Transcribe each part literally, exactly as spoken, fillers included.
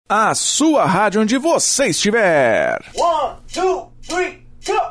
a sua rádio onde você estiver. One, two, three, go!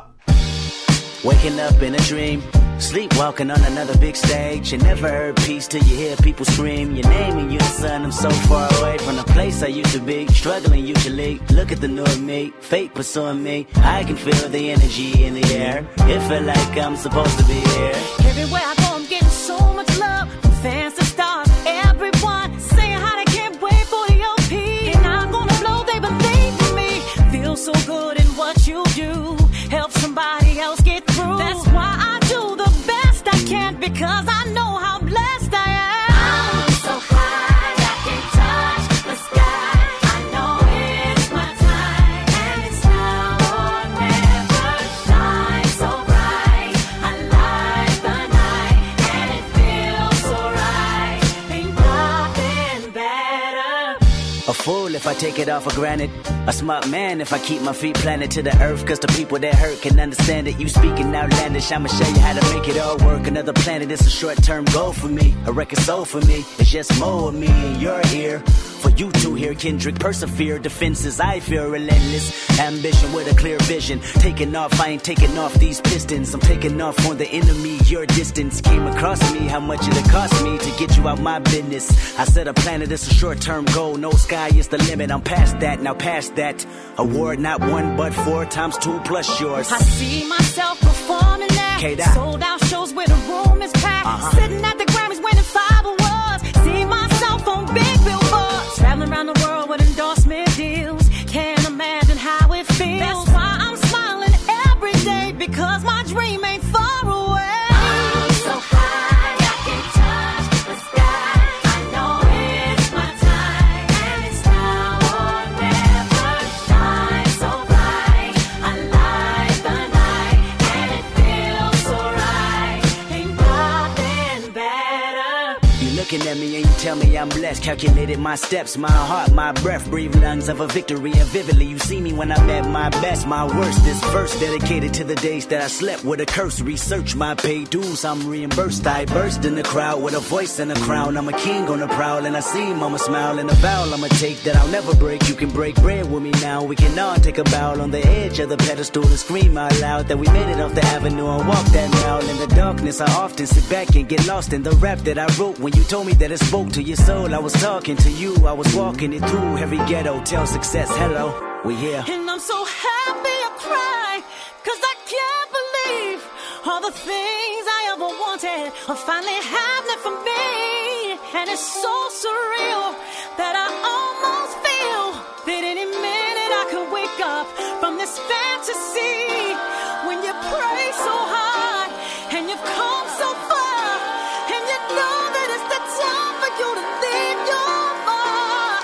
Waking up in a dream, sleepwalking on another big stage. You never heard peace till you hear people scream your name in unison. I'm so far away from the place I used to be, struggling usually. Look at the new me, fate pursuing me. I can feel the energy in the air. It feel like I'm supposed to be here. Everywhere I go, I'm getting so much love from fans to stars. Everyone saying how they can't wait for the O P. And I'm gonna blow, they believe in me. Feel so good in what you do. Help somebody else get through. That's why I do the best I can, because I know how blessed I am. I'm so high I can touch the sky. I know it's my time, and it's now or never. Shine so bright, I light the night, and it feels so right. Ain't nothing better. A fool if I take it all for granted. A smart man if I keep my feet planted to the earth. Cause the people that hurt can understand it. You speaking outlandish, I'ma show you how to make it all work. Another planet, it's a short-term goal for me. A record soul for me, it's just more of me in your ear. For you to hear Kendrick persevere. Defenses, I feel relentless. Ambition with a clear vision. Taking off, I ain't taking off these pistons. I'm taking off on the enemy, your distance. Came across me, how much it cost me to get you out my business. I said a planet, it's a short-term goal. No sky is the limit, I'm past that, now past that. Award not one, but four times two plus yours. I see myself performing that. K-Dot. Sold out shows where the room is packed. Uh-huh. Sitting at the Grammys winning five awards. See myself on big billboards. Traveling around the world with endorsement deals. Can't imagine how it feels. That's why I'm smiling every day, because my dream ain't far away. I'm so high I can touch the sky. I know it's my time, and it's now or never. Shine so bright, I light the night, and it feels so right. Ain't nothing better. You looking at me and you tell me I'm blessed. Calculated my steps, my heart, my breath. Breathe lungs of a victory, and vividly you see me when I'm at my best, my worst. This verse dedicated to the days that I slept with a curse. Research my paid dues, I'm reimbursed. I burst in the crowd with a voice and a crown. I'm a king on the prowl, and I see mama smile. And a vow I'ma take that I'll never break. You can break bread with me now. We can all take a bow on the edge of the pedestal and scream out loud that we made it off the avenue and walk that mile. In the darkness, I often sit back and get lost in the rap that I wrote. When you told me that it spoke to your soul, I was talking to you. I was walking it through every ghetto. Tell success, hello, we here. And I'm so happy I cry, cause I can't believe all the things I ever wanted are finally happening for me. And it's so surreal that I almost feel that any minute I could wake up from this fantasy. When you pray so hard and you've come so far, and you know that it's the time for you to leave your mark.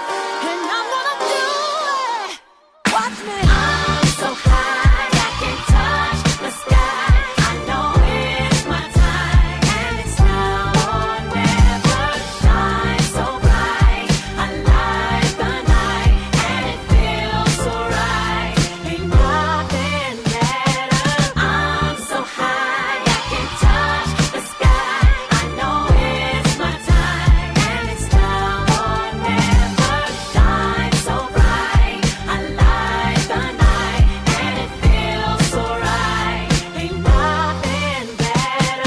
And I'm gonna do it. Watch me. I'm so high I can touch the sky. I know it's my time, and it's now or never. Shine so bright, I light the night, and it feels so right. Ain't nothing better. I'm so high I can touch the sky. I know it's my time, and it's now or never. Shine so bright, I light the night, and it feels so right. Ain't nothing better.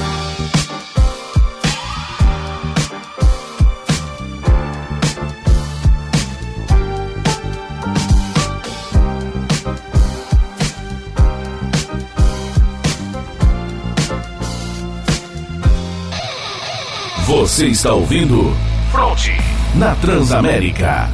Você está ouvindo Fronte na Transamérica.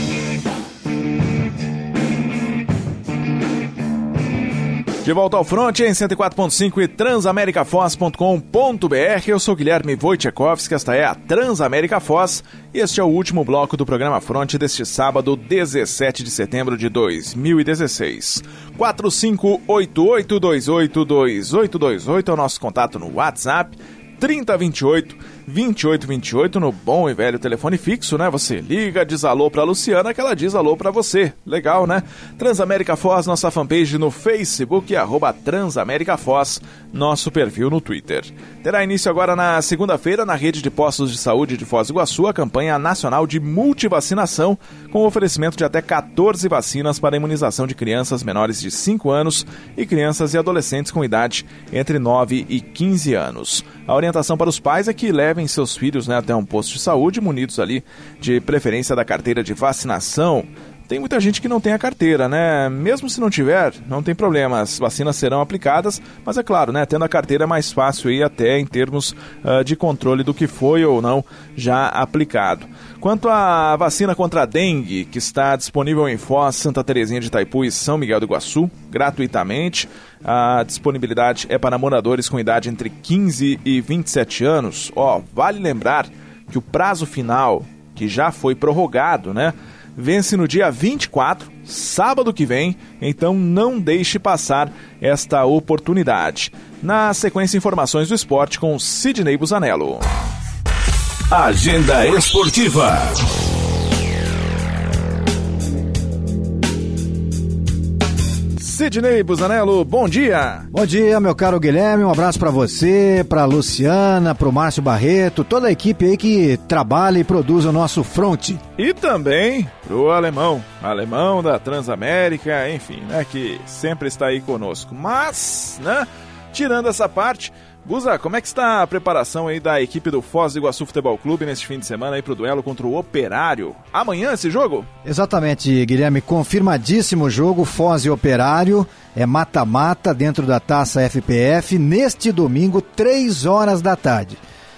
De volta ao Front em cento e quatro ponto cinco e transamerica foz ponto com ponto b r. Eu sou Guilherme Wojciechowski, esta é a Transamérica Foz e este é o último bloco do programa Front deste sábado, dezessete de setembro de dois mil e dezesseis. quatro cinco oito oito dois oito dois oito dois oito é o nosso contato no WhatsApp, trinta vinte e oito vinte e oito vinte e oito, no bom e velho telefone fixo, né? Você liga, diz alô pra Luciana, que ela diz alô pra você. Legal, né? Transamérica Foz, nossa fanpage no Facebook, arroba Transamérica Foz, nosso perfil no Twitter. Terá início agora na segunda-feira, na rede de postos de saúde de Foz do Iguaçu, a campanha nacional de multivacinação, com oferecimento de até quatorze vacinas para a imunização de crianças menores de cinco anos e crianças e adolescentes com idade entre nove e quinze anos. A orientação para os pais é que levem seus filhos, né, até um posto de saúde, munidos ali de preferência da carteira de vacinação. Tem muita gente que não tem a carteira, né? Mesmo se não tiver, não tem problema, as vacinas serão aplicadas, mas é claro, né? Tendo a carteira é mais fácil aí até em termos uh, de controle do que foi ou não já aplicado. Quanto à vacina contra a dengue, que está disponível em Foz, Santa Terezinha de Itaipu e São Miguel do Iguaçu, gratuitamente, a disponibilidade é para moradores com idade entre quinze e vinte e sete anos. Ó, vale lembrar que o prazo final, que já foi prorrogado, né? Vence no dia vinte e quatro, sábado que vem, então não deixe passar esta oportunidade. Na sequência, informações do esporte com Sidney Busanello. Agenda Esportiva. Sidney Busanello, bom dia! Bom dia, meu caro Guilherme, um abraço pra você, pra Luciana, pro Márcio Barreto, toda a equipe aí que trabalha e produz o nosso fronte. E também pro Alemão, Alemão da Transamérica, enfim, né, que sempre está aí conosco. Mas, né, tirando essa parte, Busa, como é que está a preparação aí da equipe do Foz do Iguaçu Futebol Clube neste fim de semana aí pro duelo contra o Operário? Amanhã esse jogo? Exatamente, Guilherme, confirmadíssimo jogo, Foz e Operário, é mata-mata dentro da Taça F P F, neste domingo, três horas da tarde.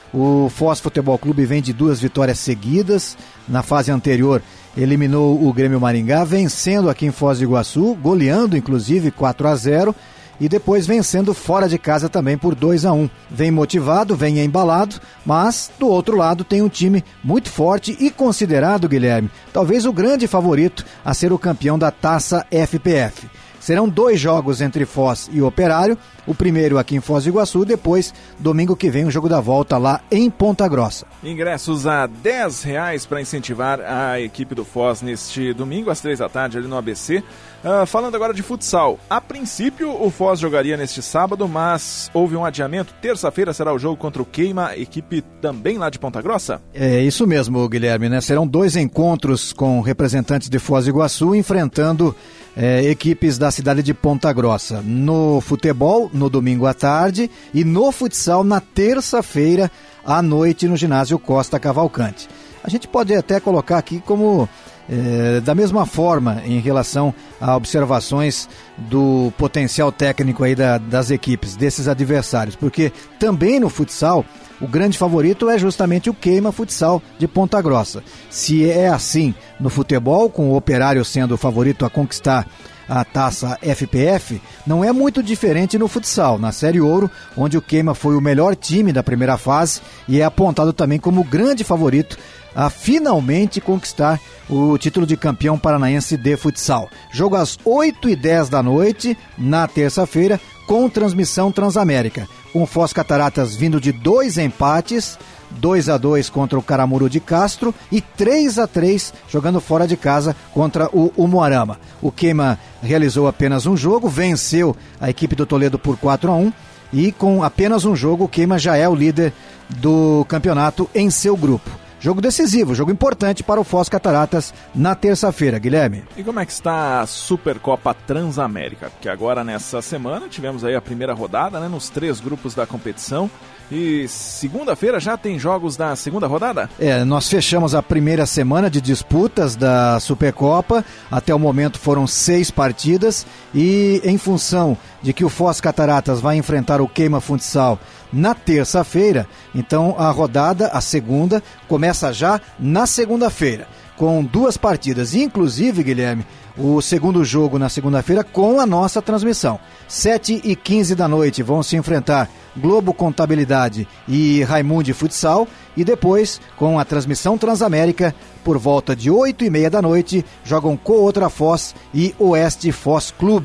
O Foz Futebol Clube vem de duas vitórias seguidas, na fase anterior eliminou o Grêmio Maringá, vencendo aqui em Foz do Iguaçu, goleando inclusive quatro a zero, e depois vencendo fora de casa também por dois a um. Vem motivado, vem embalado, mas do outro lado tem um time muito forte e considerado, Guilherme, talvez o grande favorito a ser o campeão da Taça F P F. Serão dois jogos entre Foz e Operário, o primeiro aqui em Foz do Iguaçu, depois, domingo que vem, o jogo da volta lá em Ponta Grossa. Ingressos a dez reais para incentivar a equipe do Foz neste domingo, às três da tarde, ali no A B C. Uh, falando agora de futsal, a princípio o Foz jogaria neste sábado, mas houve um adiamento. Terça-feira será o jogo contra o Queima, equipe também lá de Ponta Grossa? É isso mesmo, Guilherme, né? Serão dois encontros com representantes de Foz do Iguaçu enfrentando é, equipes da cidade de Ponta Grossa. No futebol, no domingo à tarde, e no futsal na terça-feira à noite no ginásio Costa Cavalcante. A gente pode até colocar aqui como é, da mesma forma em relação a observações do potencial técnico aí da, das equipes, desses adversários, porque também no futsal o grande favorito é justamente o Queima Futsal de Ponta Grossa. Se é assim no futebol, com o Operário sendo o favorito a conquistar a Taça F P F, não é muito diferente no futsal, na Série Ouro, onde o Queima foi o melhor time da primeira fase e é apontado também como o grande favorito a finalmente conquistar o título de campeão paranaense de futsal. Jogo às oito e dez da noite, na terça-feira, com transmissão Transamérica. Com o Foz Cataratas vindo de dois empates, dois a dois contra o Caramuru de Castro e três a três jogando fora de casa contra o Umuarama. O Queima realizou apenas um jogo, venceu a equipe do Toledo por quatro a um e com apenas um jogo o Queima já é o líder do campeonato em seu grupo. Jogo decisivo, jogo importante para o Foz Cataratas na terça-feira, Guilherme. E como é que está a Supercopa Transamérica? Porque agora nessa semana tivemos aí a primeira rodada, né, nos três grupos da competição. E segunda-feira já tem jogos da segunda rodada? É, nós fechamos a primeira semana de disputas da Supercopa. Até o momento foram seis partidas e em função de que o Foz Cataratas vai enfrentar o Queima Futsal na terça-feira, então a rodada, a segunda, começa já na segunda-feira, com duas partidas, inclusive, Guilherme, o segundo jogo na segunda-feira com a nossa transmissão. sete e quinze da noite vão se enfrentar Globo Contabilidade e Raimundi Futsal, e depois, com a transmissão Transamérica, por volta de oito e meia da noite, jogam Cooutra Foz e Oeste Foz Clube.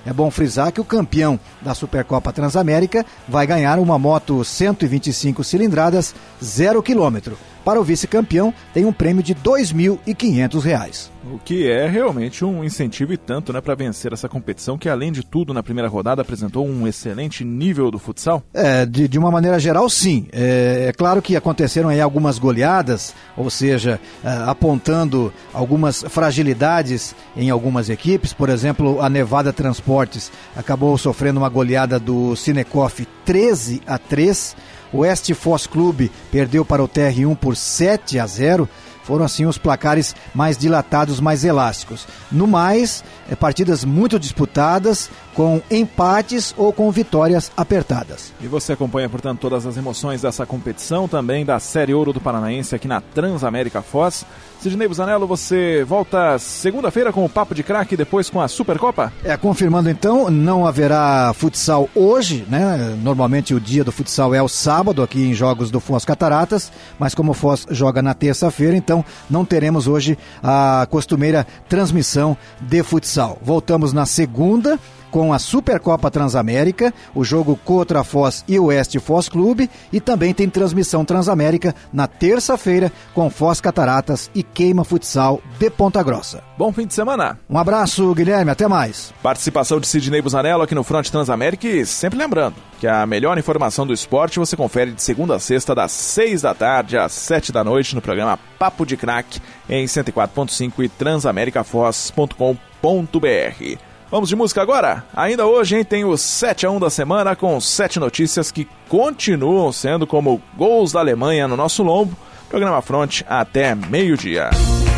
é bom frisar que o campeão da Supercopa Transamérica vai ganhar uma moto cento e vinte e cinco cilindradas, zero quilômetro. Para o vice-campeão, tem um prêmio de dois mil e quinhentos reais. O que é realmente um incentivo e tanto, né, para vencer essa competição, que além de tudo, na primeira rodada, apresentou um excelente nível do futsal? É, de, de uma maneira geral, sim. É, é claro que aconteceram aí algumas goleadas, ou seja, é, apontando algumas fragilidades em algumas equipes. Por exemplo, a Nevada Transportes acabou sofrendo uma goleada do Cinecoff treze a três. O Oeste Foz Clube perdeu para o T R um por sete a zero. Foram assim os placares mais dilatados, mais elásticos. No mais, é, partidas muito disputadas, com empates ou com vitórias apertadas. E você acompanha, portanto, todas as emoções dessa competição, também da Série Ouro do Paranaense aqui na Transamérica Foz. Sidnei Busanello, você volta segunda-feira com o Papo de Craque, depois com a Supercopa? É, confirmando então, não haverá futsal hoje, né? Normalmente o dia do futsal é o sábado, aqui em Jogos do Foz Cataratas, mas como o Foz joga na terça-feira, então não teremos hoje a costumeira transmissão de futsal. Voltamos na segunda com a Supercopa Transamérica, o jogo contra a Foz e o Oeste Foz Clube, e também tem transmissão Transamérica na terça-feira com Foz Cataratas e Queima Futsal de Ponta Grossa. Bom fim de semana. Um abraço, Guilherme, até mais. Participação de Sidnei Busanello aqui no Fronte Transamérica, e sempre lembrando que a melhor informação do esporte você confere de segunda a sexta, das seis da tarde às sete da noite, no programa Papo de Craque, em cento e quatro ponto cinco e transamerica foz ponto com ponto br. Vamos de música agora? Ainda hoje, hein, tem o sete a um da semana, com sete notícias que continuam sendo como gols da Alemanha no nosso lombo. Programa Fronte até meio-dia.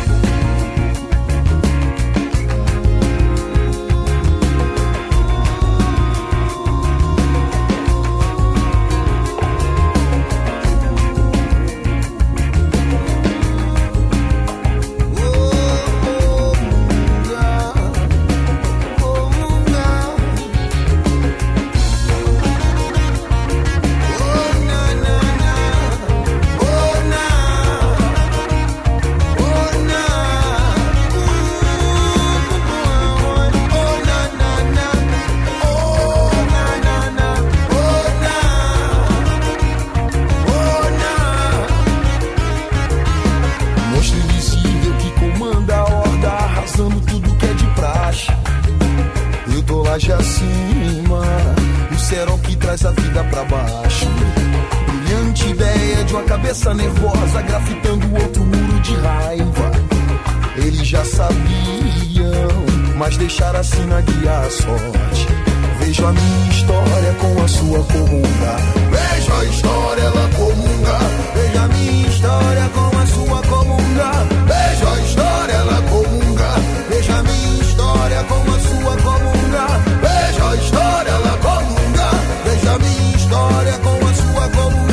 Acima, o cerol que traz a vida pra baixo. Brilhante ideia de uma cabeça nervosa grafitando outro muro de raiva. Eles já sabiam, mas deixaram assim na guia a sorte. Vejo a minha história com a sua comunga. Vejo a história, ela comunga. Vejo a minha história com a sua comunga. Vejo a história, ela comunga. Vejo a minha história com a sua comunga. Vejo a história, ela comunga. Vejo a minha história com a sua comunga.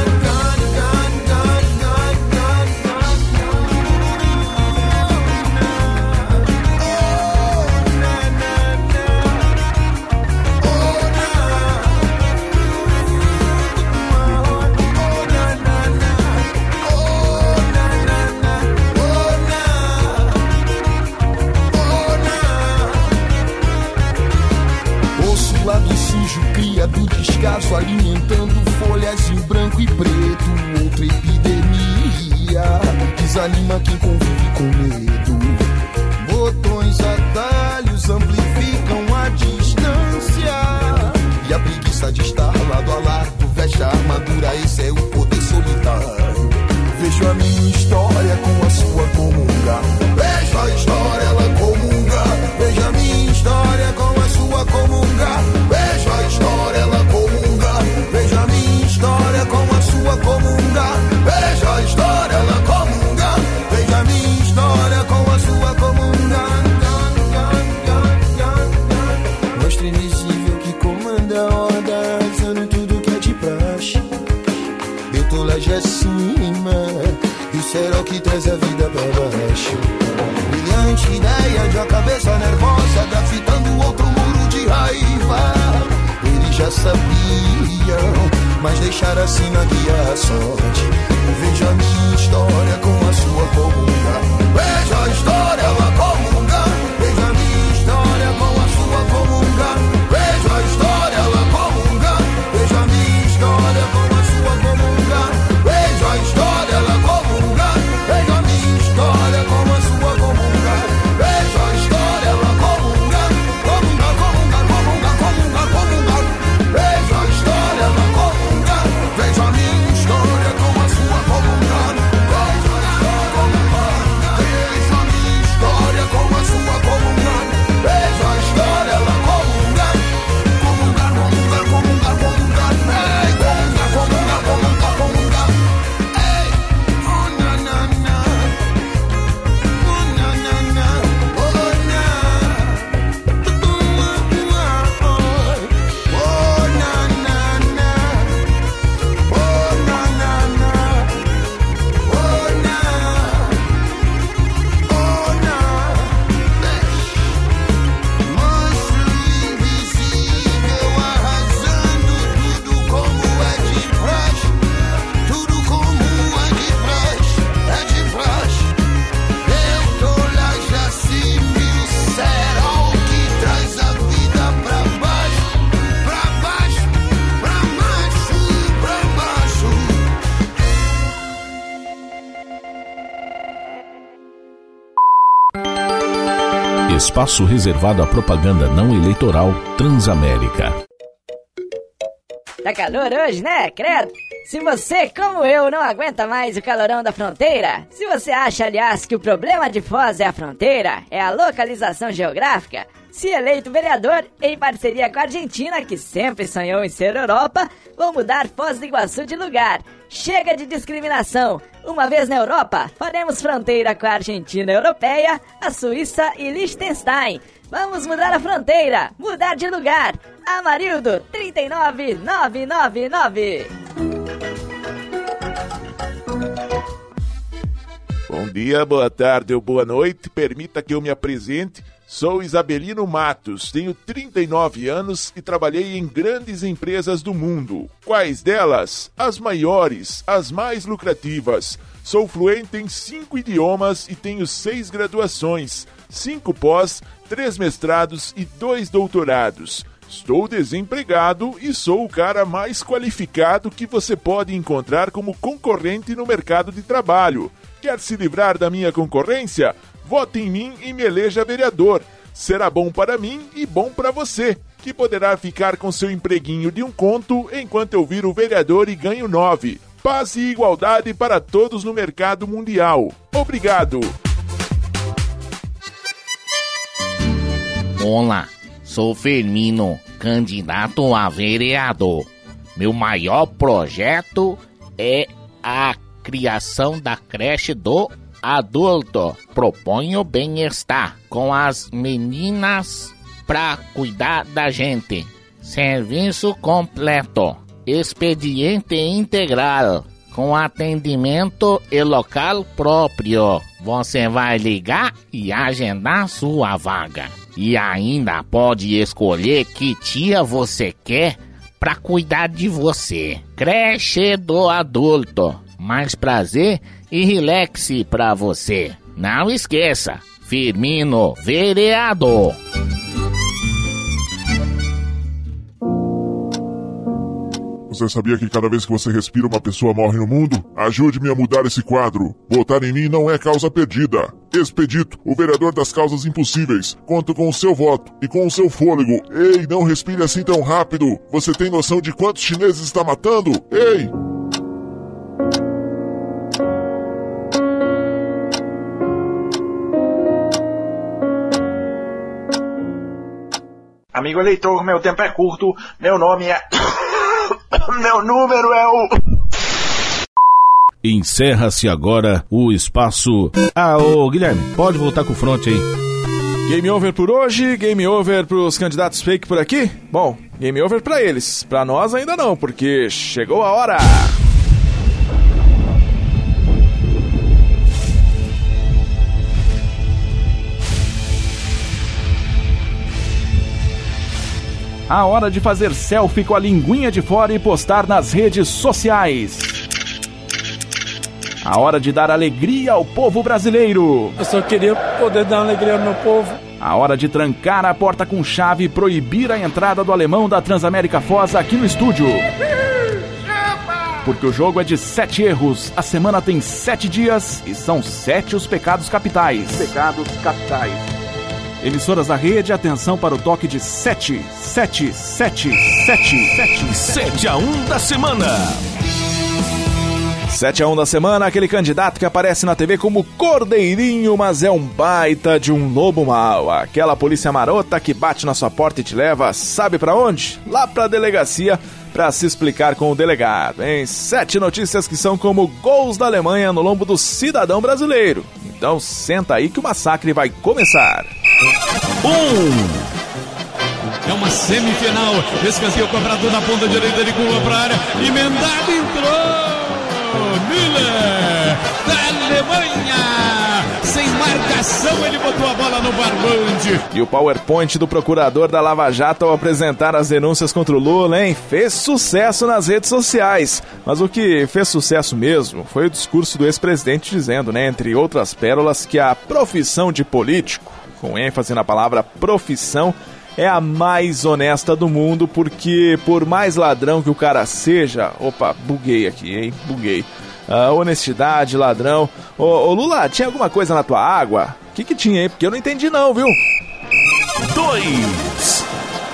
Do descaso alimentando folhas em branco e preto. Outra epidemia desanima quem convive com medo. Botões, atalhos amplificam a distância, e a preguiça de estar lado a lado veste a armadura. Esse é o poder solitário. Vejo a minha história com a sua comunga. Vejo a história, ela comunga. Vejo a minha história com a sua comunga. Vejo a história, ela comunga. Vejo a minha história com a sua comunga. Vejo a história, ela comunga. Vejo a minha história com a sua comunga. Mostra invisível que comanda a horda, arrasando tudo que é de praxe. Eu tô lá de acima, e o cerol que traz a vida pra baixo. Brilhante ideia de uma cabeça nervosa grafitando outro muro de raiva. Eles já sabiam, mas deixaram assim na guia a sorte. Vejo a minha história com a sua comunga. Vejo a história, ela comunga. Vejo a minha história com a sua comunga. Espaço reservado à propaganda não eleitoral Transamérica. Tá calor hoje, né? Credo! Se você, como eu, não aguenta mais o calorão da fronteira, se você acha, aliás, que o problema de Foz é a fronteira, é a localização geográfica, se eleito vereador, em parceria com a Argentina, que sempre sonhou em ser Europa, vou mudar Foz do Iguaçu de lugar. Chega de discriminação. Uma vez na Europa, faremos fronteira com a Argentina Europeia, a Suíça e Liechtenstein. Vamos mudar a fronteira, mudar de lugar. Amarildo, trinta e nove mil novecentos e noventa e nove. Bom dia, boa tarde ou boa noite. Permita que eu me apresente. Sou Isabelino Matos, tenho trinta e nove anos e trabalhei em grandes empresas do mundo. Quais delas? As maiores, as mais lucrativas. Sou fluente em cinco idiomas e tenho seis graduações, cinco pós, três mestrados e dois doutorados. Estou desempregado e sou o cara mais qualificado que você pode encontrar como concorrente no mercado de trabalho. Quer se livrar da minha concorrência? Vote em mim e me eleja vereador. Será bom para mim e bom para você, que poderá ficar com seu empreguinho de um conto enquanto eu viro vereador e ganho nove. Paz e igualdade para todos no mercado mundial. Obrigado. Olá, sou Firmino, candidato a vereador. Meu maior projeto é a criação da creche do adulto. Proponho bem-estar com as meninas pra cuidar da gente. Serviço completo. Expediente integral. Com atendimento e local próprio. Você vai ligar e agendar sua vaga. E ainda pode escolher que tia você quer pra cuidar de você. Creche do adulto. Mais prazer e relaxe pra você. Não esqueça, Firmino, vereador. Você sabia que cada vez que você respira uma pessoa morre no mundo? Ajude-me a mudar esse quadro. Votar em mim não é causa perdida. Expedito, o vereador das causas impossíveis. Conto com o seu voto e com o seu fôlego. Ei, não respire assim tão rápido. Você tem noção de quantos chineses está matando? Ei! Amigo eleitor, meu tempo é curto, meu nome é... meu número é o... Encerra-se agora o espaço... Ah, ô Guilherme, pode voltar com o front aí. Game over por hoje, game over pros candidatos fake por aqui? Bom, game over pra eles, pra nós ainda não, porque chegou a hora... A hora de fazer selfie com a linguinha de fora e postar nas redes sociais. A hora de dar alegria ao povo brasileiro. Eu só queria poder dar alegria ao meu povo. A hora de trancar a porta com chave e proibir a entrada do alemão da Transamérica Foz aqui no estúdio. Porque o jogo é de sete erros, a semana tem sete dias e são sete os pecados capitais. Pecados capitais. Emissoras da rede, atenção para o toque de sete, sete, sete, sete, sete, sete a um da semana. sete a um da semana, aquele candidato que aparece na T V como cordeirinho, mas é um baita de um lobo mau. Aquela polícia marota que bate na sua porta e te leva, sabe pra onde? Lá pra delegacia, pra se explicar com o delegado, hein? Sete notícias que são como gols da Alemanha no lombo do cidadão brasileiro. Então senta aí que o massacre vai começar. Um. É uma semifinal. Escanteio cobrado na ponta direita de curva para a área. Emendado, entrou. Müller, da Alemanha. Sem marcação, ele botou a bola no barbante. E o PowerPoint do procurador da Lava Jato ao apresentar as denúncias contra o Lula, hein? Fez sucesso nas redes sociais. Mas o que fez sucesso mesmo foi o discurso do ex-presidente dizendo, né, entre outras pérolas, que a profissão de político, com ênfase na palavra profissão, é a mais honesta do mundo, porque por mais ladrão que o cara seja... Opa, buguei aqui, hein? Buguei. Uh, honestidade, ladrão... Ô, ô Lula, tinha alguma coisa na tua água? O que que tinha aí? Porque eu não entendi não, viu? Dois.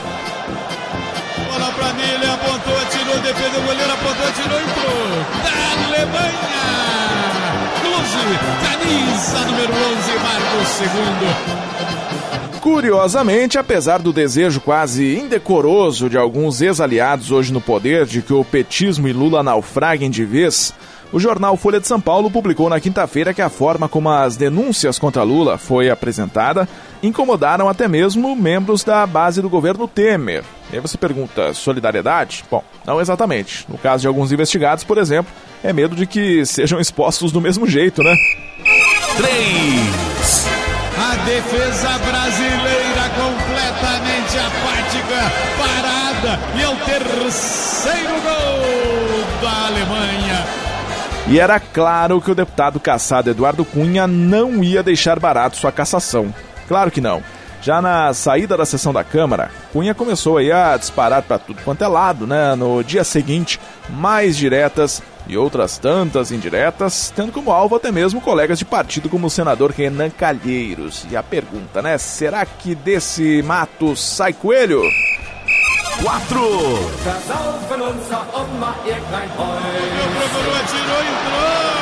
Bola pra Miller, apontou, atirou, defendeu o goleiro, apontou, atirou, entrou. Da Alemanha. Klose, camisa número onze, marca o segundo. Curiosamente, apesar do desejo quase indecoroso de alguns ex-aliados hoje no poder de que o petismo e Lula naufraguem de vez, o jornal Folha de São Paulo publicou na quinta-feira que a forma como as denúncias contra Lula foi apresentada incomodaram até mesmo membros da base do governo Temer. E aí você pergunta, solidariedade? Bom, não exatamente. No caso de alguns investigados, por exemplo, é medo de que sejam expostos do mesmo jeito, né? Três. A defesa brasileira completamente apática, parada, e é o terceiro gol da Alemanha. E era claro que o deputado cassado Eduardo Cunha não ia deixar barato sua cassação. Claro que não. Já na saída da sessão da Câmara, Cunha começou aí a disparar para tudo quanto é lado, né? No dia seguinte, mais diretas e outras tantas indiretas, tendo como alvo até mesmo colegas de partido como o senador Renan Calheiros. E a pergunta, né? Será que desse mato sai coelho? Quatro. Procurou, atirou, entrou.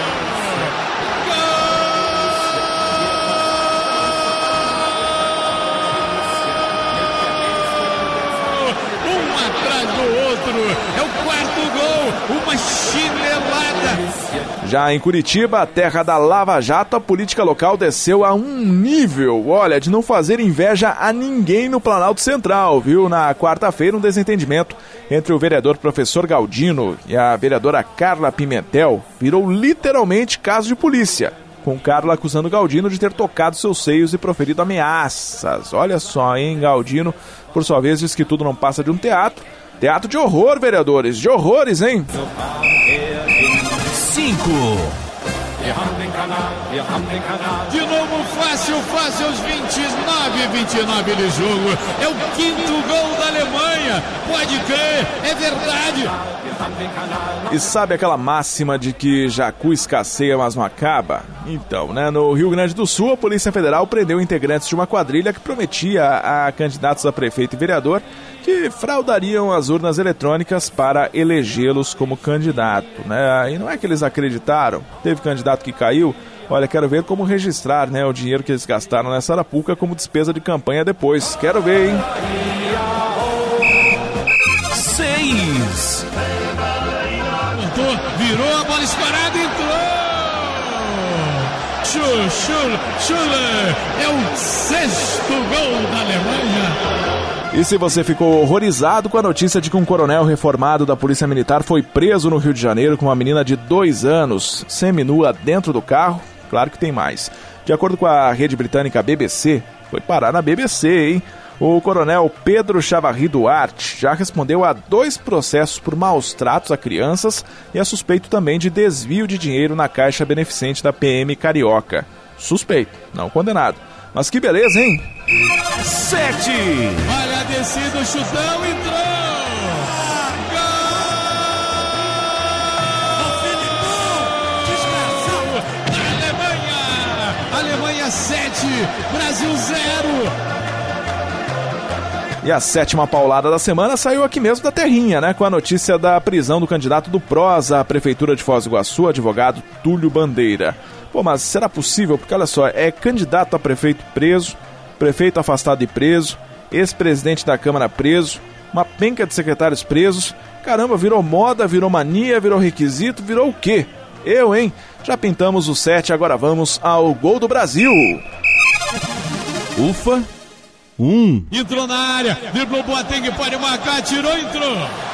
Atrás do outro, é o quarto gol, uma chinelada. Já em Curitiba, a terra da Lava Jato, a política local desceu a um nível, olha, de não fazer inveja a ninguém no Planalto Central, viu? Na quarta-feira, um desentendimento entre o vereador professor Galdino e a vereadora Carla Pimentel virou literalmente caso de polícia, com Carla acusando Galdino de ter tocado seus seios e proferido ameaças. Olha só, hein, Galdino, por sua vez, diz que tudo não passa de um teatro. Teatro de horror, vereadores, de horrores, hein? Cinco. De novo, fácil, fácil, aos vinte e nove, vinte e nove de jogo. É o quinto gol da Alemanha. Pode crer, é verdade. E sabe aquela máxima de que jacu escasseia, mas não acaba? Então, né, no Rio Grande do Sul, a Polícia Federal prendeu integrantes de uma quadrilha que prometia a candidatos a prefeito e vereador que fraudariam as urnas eletrônicas para elegê-los como candidato, né? E não é que eles acreditaram, teve candidato que caiu. Olha, quero ver como registrar, né, o dinheiro que eles gastaram nessa arapuca como despesa de campanha depois. Quero ver, hein? Seis. Virou a bola escorada, entrou! Schul, Schul, Schuller, é o sexto gol da Alemanha. E se você ficou horrorizado com a notícia de que um coronel reformado da Polícia Militar foi preso no Rio de Janeiro com uma menina de dois anos, seminua dentro do carro, claro que tem mais. De acordo com a rede britânica B B C, foi parar na B B C, hein? O coronel Pedro Chavarri Duarte já respondeu a dois processos por maus tratos a crianças e é suspeito também de desvio de dinheiro na caixa beneficente da P M Carioca. Suspeito, não condenado. Mas que beleza, hein? Sete. Olha a descida, o chutão, entrou! Gol! Alemanha! Alemanha sete, Brasil zero. E a sétima paulada da semana saiu aqui mesmo da terrinha, né? Com a notícia da prisão do candidato do P R O S à Prefeitura de Foz do Iguaçu, advogado Túlio Bandeira. Pô, mas será possível? Porque olha só, é candidato a prefeito preso, prefeito afastado e preso, ex-presidente da Câmara preso, uma penca de secretários presos. Caramba, virou moda, virou mania, virou requisito, virou o quê? Eu, hein? Já pintamos o sete, agora vamos ao gol do Brasil. Ufa. Um. Entrou na área, driblou Boateng, pode marcar, tirou, entrou.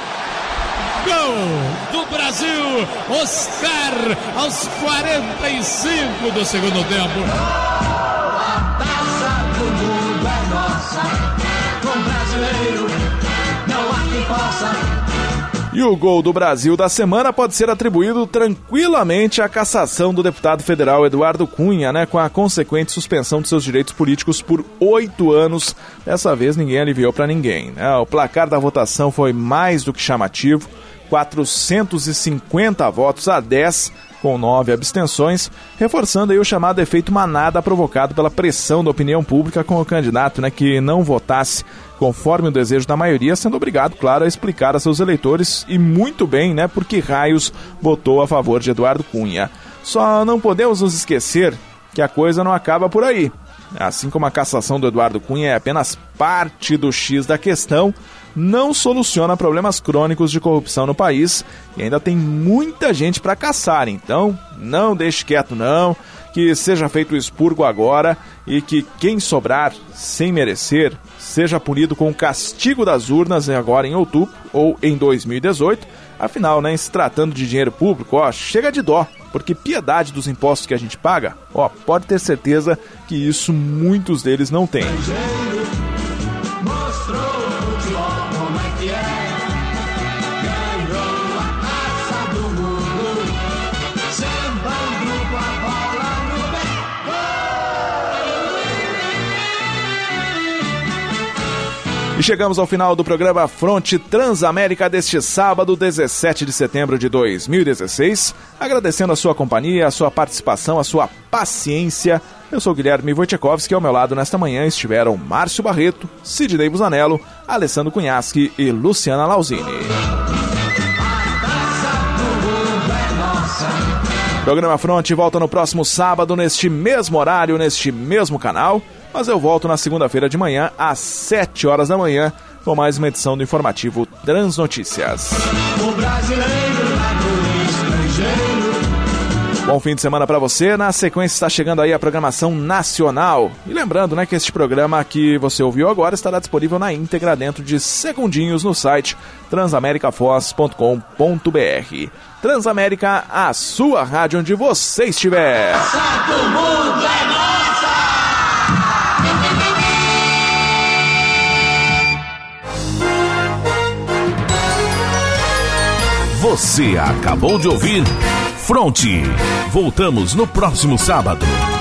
Gol do Brasil, Oscar, aos quarenta e cinco do segundo tempo. A taça do mundo é nossa, com brasileiro não há quem possa. E o gol do Brasil da semana pode ser atribuído tranquilamente à cassação do deputado federal Eduardo Cunha, né, com a consequente suspensão de seus direitos políticos por oito anos. Dessa vez ninguém aliviou para ninguém, né? O placar da votação foi mais do que chamativo, quatrocentos e cinquenta votos a dez com nove abstenções, reforçando aí o chamado efeito manada provocado pela pressão da opinião pública com o candidato, né, que não votasse conforme o desejo da maioria, sendo obrigado, claro, a explicar a seus eleitores, e muito bem, né, porque raios votou a favor de Eduardo Cunha. Só não podemos nos esquecer que a coisa não acaba por aí. Assim como a cassação do Eduardo Cunha é apenas parte do X da questão, não soluciona problemas crônicos de corrupção no país e ainda tem muita gente para caçar. Então, não deixe quieto não, que seja feito o expurgo agora e que quem sobrar sem merecer seja punido com o castigo das urnas agora em outubro ou em dois mil e dezoito. Afinal, né, se tratando de dinheiro público, ó, chega de dó, porque piedade dos impostos que a gente paga, ó, pode ter certeza que isso muitos deles não têm. E chegamos ao final do programa Fronte Transamérica deste sábado, dezessete de setembro de dois mil e dezesseis. Agradecendo a sua companhia, a sua participação, a sua paciência. Eu sou Guilherme Wojciechowski e ao meu lado nesta manhã estiveram Márcio Barreto, Sidney Busanello, Alessandro Cunhaschi e Luciana Lausini. Programa Fronte volta no próximo sábado, neste mesmo horário, neste mesmo canal. Mas eu volto na segunda-feira de manhã, às sete horas da manhã, com mais uma edição do informativo Transnotícias. O brasileiro lá no estrangeiro. Bom fim de semana para você. Na sequência está chegando aí a programação nacional. E lembrando, né, que este programa que você ouviu agora estará disponível na íntegra dentro de segundinhos no site transamericafoz ponto com ponto br. Transamérica, a sua rádio onde você estiver. Todo mundo é nossa! Você acabou de ouvir Fronte. Voltamos no próximo sábado.